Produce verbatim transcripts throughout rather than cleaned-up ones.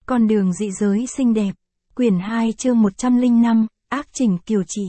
Con đường dị giới xinh đẹp. Quyển hai chương một trăm lẻ năm, ác trình kiều chỉ.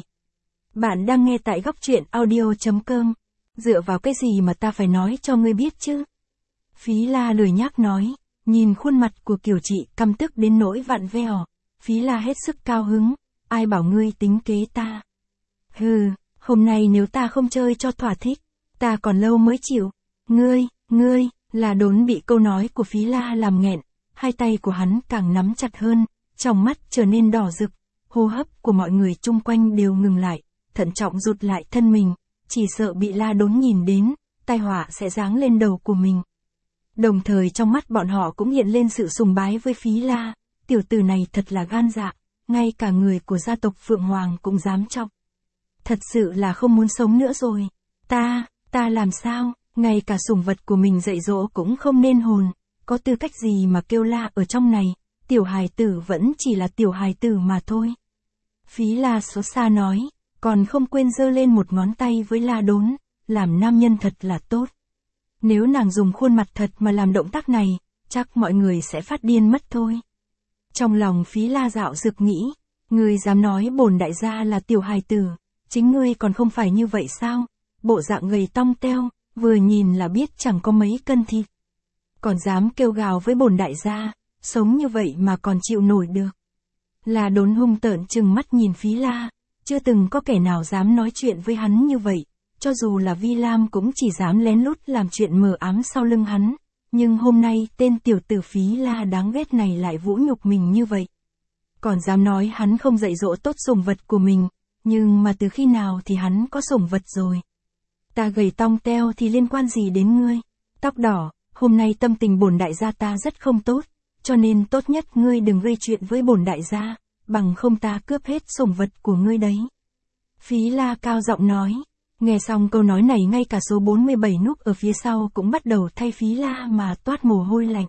Bạn đang nghe tại góc truyện audio chấm com. Dựa vào cái gì mà ta phải nói cho ngươi biết chứ? Phí La lười nhác nói, nhìn khuôn mặt của Kiều Trị căm tức đến nỗi vặn vẹo. Phí La hết sức cao hứng, ai bảo ngươi tính kế ta? Hừ, hôm nay nếu ta không chơi cho thỏa thích, ta còn lâu mới chịu. Ngươi, ngươi, là đốn bị câu nói của Phí La làm nghẹn, hai tay của hắn càng nắm chặt hơn, trong mắt trở nên đỏ rực, hô hấp của mọi người chung quanh đều ngừng lại, thận trọng rụt lại thân mình, chỉ sợ bị La đốn nhìn đến, tai họa sẽ giáng lên đầu của mình. Đồng thời trong mắt bọn họ cũng hiện lên sự sùng bái với Phí La, tiểu tử này thật là gan dạ, ngay cả người của gia tộc Phượng Hoàng cũng dám trọng. Thật sự là không muốn sống nữa rồi. Ta, ta làm sao, ngay cả sủng vật của mình dạy dỗ cũng không nên hồn, có tư cách gì mà kêu la ở trong này, tiểu hài tử vẫn chỉ là tiểu hài tử mà thôi. Phí La xót xa nói, còn không quên giơ lên một ngón tay với La đốn, làm nam nhân thật là tốt. Nếu nàng dùng khuôn mặt thật mà làm động tác này, chắc mọi người sẽ phát điên mất thôi. Trong lòng Phí La dạo dực nghĩ, ngươi dám nói bổn đại gia là tiểu hài tử, chính ngươi còn không phải như vậy sao? Bộ dạng gầy tong teo, vừa nhìn là biết chẳng có mấy cân thịt. Còn dám kêu gào với bổn đại gia, sống như vậy mà còn chịu nổi được. La đốn hung tợn trừng mắt nhìn Phí La, chưa từng có kẻ nào dám nói chuyện với hắn như vậy, cho dù là Vi Lam cũng chỉ dám lén lút làm chuyện mờ ám sau lưng hắn, nhưng hôm nay tên tiểu tử Phí La đáng ghét này lại vũ nhục mình như vậy. Còn dám nói hắn không dạy dỗ tốt sủng vật của mình, nhưng mà từ khi nào thì hắn có sủng vật rồi. Ta gầy tong teo thì liên quan gì đến ngươi? Tóc đỏ, hôm nay tâm tình bổn đại gia ta rất không tốt, cho nên tốt nhất ngươi đừng gây chuyện với bổn đại gia, bằng không ta cướp hết sủng vật của ngươi đấy. Phí La cao giọng nói, nghe xong câu nói này ngay cả số bốn mươi bảy núp ở phía sau cũng bắt đầu thay Phí La mà toát mồ hôi lạnh.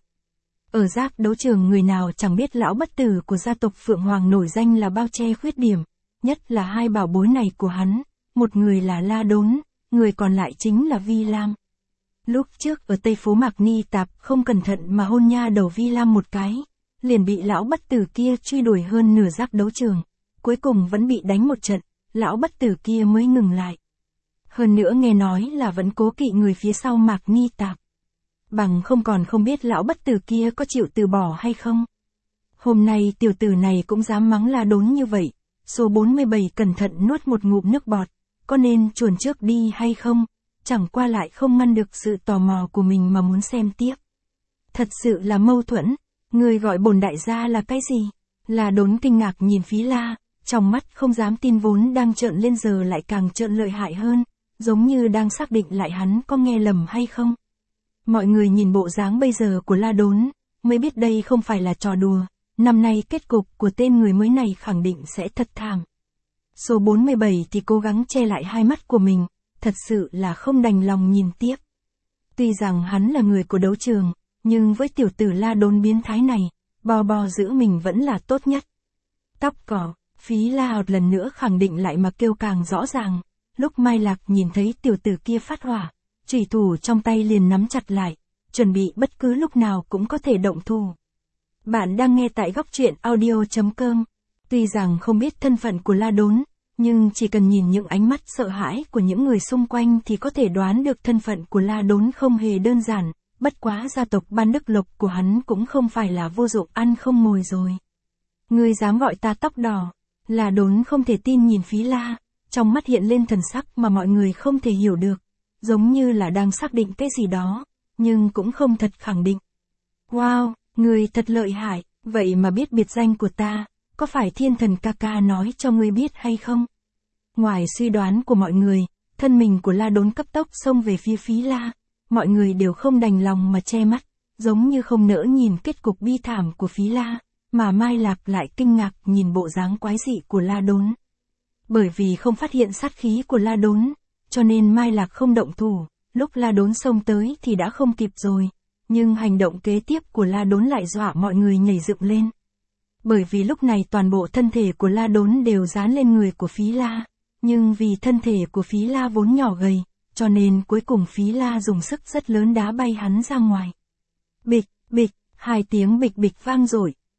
Ở giác đấu trường người nào chẳng biết lão bất tử của gia tộc Phượng Hoàng nổi danh là bao che khuyết điểm, nhất là hai bảo bối này của hắn, một người là La đốn, người còn lại chính là Vi Lam. Lúc trước ở Tây Phố Mạc Ni Tạp không cẩn thận mà hôn nha đầu Vi Lam một cái, liền bị lão bất tử kia truy đuổi hơn nửa giác đấu trường, cuối cùng vẫn bị đánh một trận, lão bất tử kia mới ngừng lại. Hơn nữa nghe nói là vẫn cố kỵ người phía sau Mạc Ni Tạp. Bằng không còn không biết lão bất tử kia có chịu từ bỏ hay không. Hôm nay tiểu tử này cũng dám mắng La đốn như vậy, số bốn mươi bảy cẩn thận nuốt một ngụm nước bọt, có nên chuồn trước đi hay không, chẳng qua lại không ngăn được sự tò mò của mình mà muốn xem tiếp. Thật sự là mâu thuẫn, người gọi bổn đại gia là cái gì? La đốn kinh ngạc nhìn Phí La, trong mắt không dám tin vốn đang trợn lên giờ lại càng trợn lợi hại hơn, giống như đang xác định lại hắn có nghe lầm hay không. Mọi người nhìn bộ dáng bây giờ của La đốn, mới biết đây không phải là trò đùa, năm nay kết cục của tên người mới này khẳng định sẽ thật thảm. Số bốn mươi bảy thì cố gắng che lại hai mắt của mình, thật sự là không đành lòng nhìn tiếp. Tuy rằng hắn là người của đấu trường, nhưng với tiểu tử La đốn biến thái này, bò bò giữ mình vẫn là tốt nhất. Tóc cỏ, Phí La một lần nữa khẳng định lại mà kêu càng rõ ràng, lúc Mai Lạc nhìn thấy tiểu tử kia phát hỏa, chủy thủ trong tay liền nắm chặt lại, chuẩn bị bất cứ lúc nào cũng có thể động thủ. Bạn đang nghe tại góc truyện audio chấm com. Tuy rằng không biết thân phận của La đốn, nhưng chỉ cần nhìn những ánh mắt sợ hãi của những người xung quanh thì có thể đoán được thân phận của La đốn không hề đơn giản, bất quá gia tộc Ban Đức Lộc của hắn cũng không phải là vô dụng ăn không ngồi rồi. Ngươi dám gọi ta tóc đỏ? La đốn không thể tin nhìn Phí La, trong mắt hiện lên thần sắc mà mọi người không thể hiểu được, giống như là đang xác định cái gì đó, nhưng cũng không thật khẳng định. Wow, ngươi thật lợi hại, vậy mà biết biệt danh của ta, có phải thiên thần ca ca nói cho ngươi biết hay không? Ngoài suy đoán của mọi người, thân mình của La đốn cấp tốc xông về phía Phí La, mọi người đều không đành lòng mà che mắt, giống như không nỡ nhìn kết cục bi thảm của Phí La, mà Mai Lạc lại kinh ngạc nhìn bộ dáng quái dị của La đốn. Bởi vì không phát hiện sát khí của La đốn, cho nên Mai Lạc không động thủ, lúc La đốn xông tới thì đã không kịp rồi, nhưng hành động kế tiếp của La đốn lại dọa mọi người nhảy dựng lên. Bởi vì lúc này toàn bộ thân thể của La đốn đều dán lên người của Phí La, nhưng vì thân thể của Phí La vốn nhỏ gầy, cho nên cuối cùng Phí La dùng sức rất lớn đá bay hắn ra ngoài. Bịch, bịch, hai tiếng bịch bịch vang dội,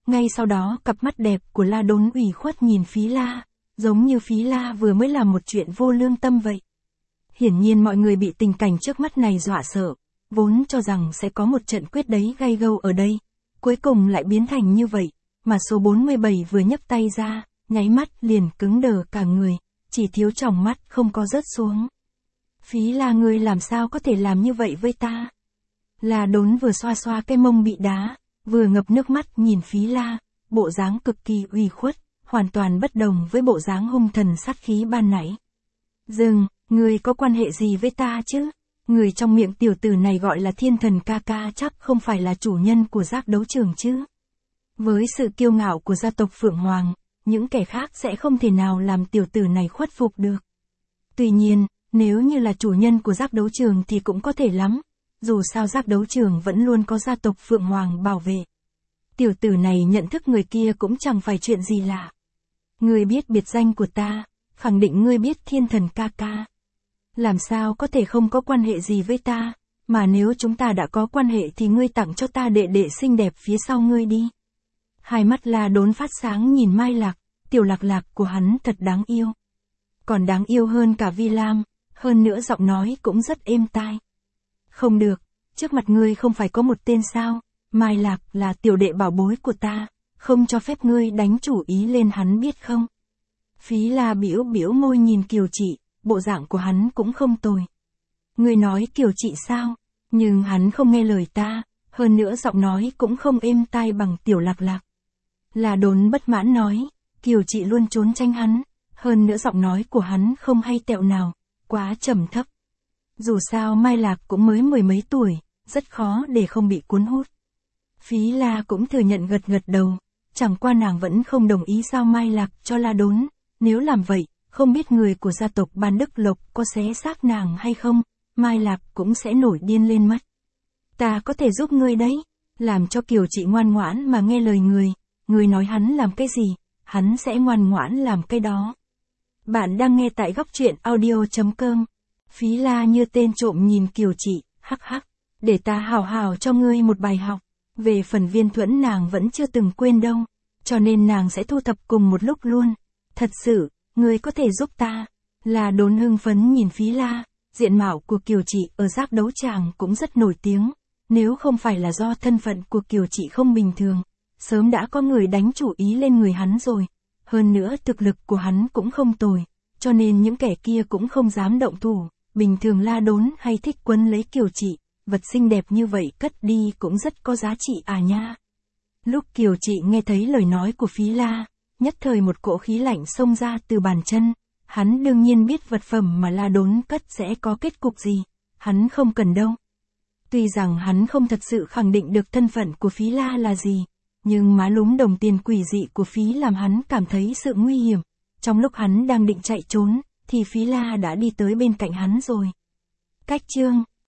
ngay sau đó cặp mắt đẹp của La Đốn ủy khuất nhìn Phí La, giống như Phí La vừa mới làm một chuyện vô lương tâm vậy. Hiển nhiên mọi người bị tình cảnh trước mắt này dọa sợ, vốn cho rằng sẽ có một trận quyết đấy gay gâu ở đây, cuối cùng lại biến thành như vậy, mà số bốn mươi bảy vừa nhấc tay ra, nháy mắt liền cứng đờ cả người, chỉ thiếu tròng mắt không có rớt xuống. Phí La, ngươi làm sao có thể làm như vậy với ta? La Đốn vừa xoa xoa cái mông bị đá, vừa ngập nước mắt nhìn Phí La, bộ dáng cực kỳ ủy khuất, hoàn toàn bất đồng với bộ dáng hung thần sát khí ban nãy. Dừng, ngươi có quan hệ gì với ta chứ? Người trong miệng tiểu tử này gọi là Thiên Thần ca ca chắc không phải là chủ nhân của giác đấu trường chứ? Với sự kiêu ngạo của gia tộc Phượng Hoàng, những kẻ khác sẽ không thể nào làm tiểu tử này khuất phục được. Tuy nhiên, nếu như là chủ nhân của giác đấu trường thì cũng có thể lắm, dù sao giác đấu trường vẫn luôn có gia tộc Phượng Hoàng bảo vệ. Tiểu tử này nhận thức người kia cũng chẳng phải chuyện gì lạ. Ngươi biết biệt danh của ta, khẳng định ngươi biết Thiên Thần ca ca. Làm sao có thể không có quan hệ gì với ta, mà nếu chúng ta đã có quan hệ thì ngươi tặng cho ta đệ đệ xinh đẹp phía sau ngươi đi. Hai mắt La Đốn phát sáng nhìn Mai Lạc, tiểu lạc lạc của hắn thật đáng yêu. Còn đáng yêu hơn cả Vi Lam, hơn nữa giọng nói cũng rất êm tai. Không được, trước mặt ngươi không phải có một tên sao, Mai Lạc là tiểu đệ bảo bối của ta, không cho phép ngươi đánh chủ ý lên hắn biết không? Phí La bĩu bĩu môi nhìn Kiều Trị, bộ dạng của hắn cũng không tồi. Ngươi nói Kiều Trị sao? Nhưng hắn không nghe lời ta, hơn nữa giọng nói cũng không êm tai bằng tiểu lạc lạc. La Đốn bất mãn nói, Kiều Trị luôn trốn tránh hắn, hơn nữa giọng nói của hắn không hay tẹo nào, quá trầm thấp. Dù sao Mai Lạc cũng mới mười mấy tuổi, rất khó để không bị cuốn hút. Phí La cũng thừa nhận gật gật đầu, chẳng qua nàng vẫn không đồng ý giao Mai Lạc cho La Đốn, nếu làm vậy, không biết người của gia tộc Ban Đức Lộc có xé xác nàng hay không, Mai Lạc cũng sẽ nổi điên lên mất. Ta có thể giúp ngươi đấy, làm cho Kiều Trị ngoan ngoãn mà nghe lời người, người nói hắn làm cái gì, hắn sẽ ngoan ngoãn làm cái đó. Bạn đang nghe tại góc truyện audio chấm com. Phí La như tên trộm nhìn Kiều Trị, hắc hắc, để ta hào hào cho ngươi một bài học. Về phần Viên Thuẫn nàng vẫn chưa từng quên đâu, cho nên nàng sẽ thu thập cùng một lúc luôn. Thật sự, ngươi có thể giúp ta. La Đốn hưng phấn nhìn Phí La, diện mạo của Kiều Trị ở giác đấu tràng cũng rất nổi tiếng. Nếu không phải là do thân phận của Kiều Trị không bình thường, sớm đã có người đánh chủ ý lên người hắn rồi. Hơn nữa thực lực của hắn cũng không tồi, cho nên những kẻ kia cũng không dám động thủ. Bình thường La Đốn hay thích quấn lấy Kiều Trị, vật xinh đẹp như vậy cất đi cũng rất có giá trị à nha. Lúc Kiều Trị nghe thấy lời nói của Phí La, nhất thời một cỗ khí lạnh xông ra từ bàn chân. Hắn đương nhiên biết vật phẩm mà La Đốn cất sẽ có kết cục gì, hắn không cần đâu. Tuy rằng hắn không thật sự khẳng định được thân phận của Phí La là gì, nhưng má lúm đồng tiền quỷ dị của Phí làm hắn cảm thấy sự nguy hiểm. Trong lúc hắn đang định chạy trốn, thì Phí La đã đi tới bên cạnh hắn rồi. Cách chương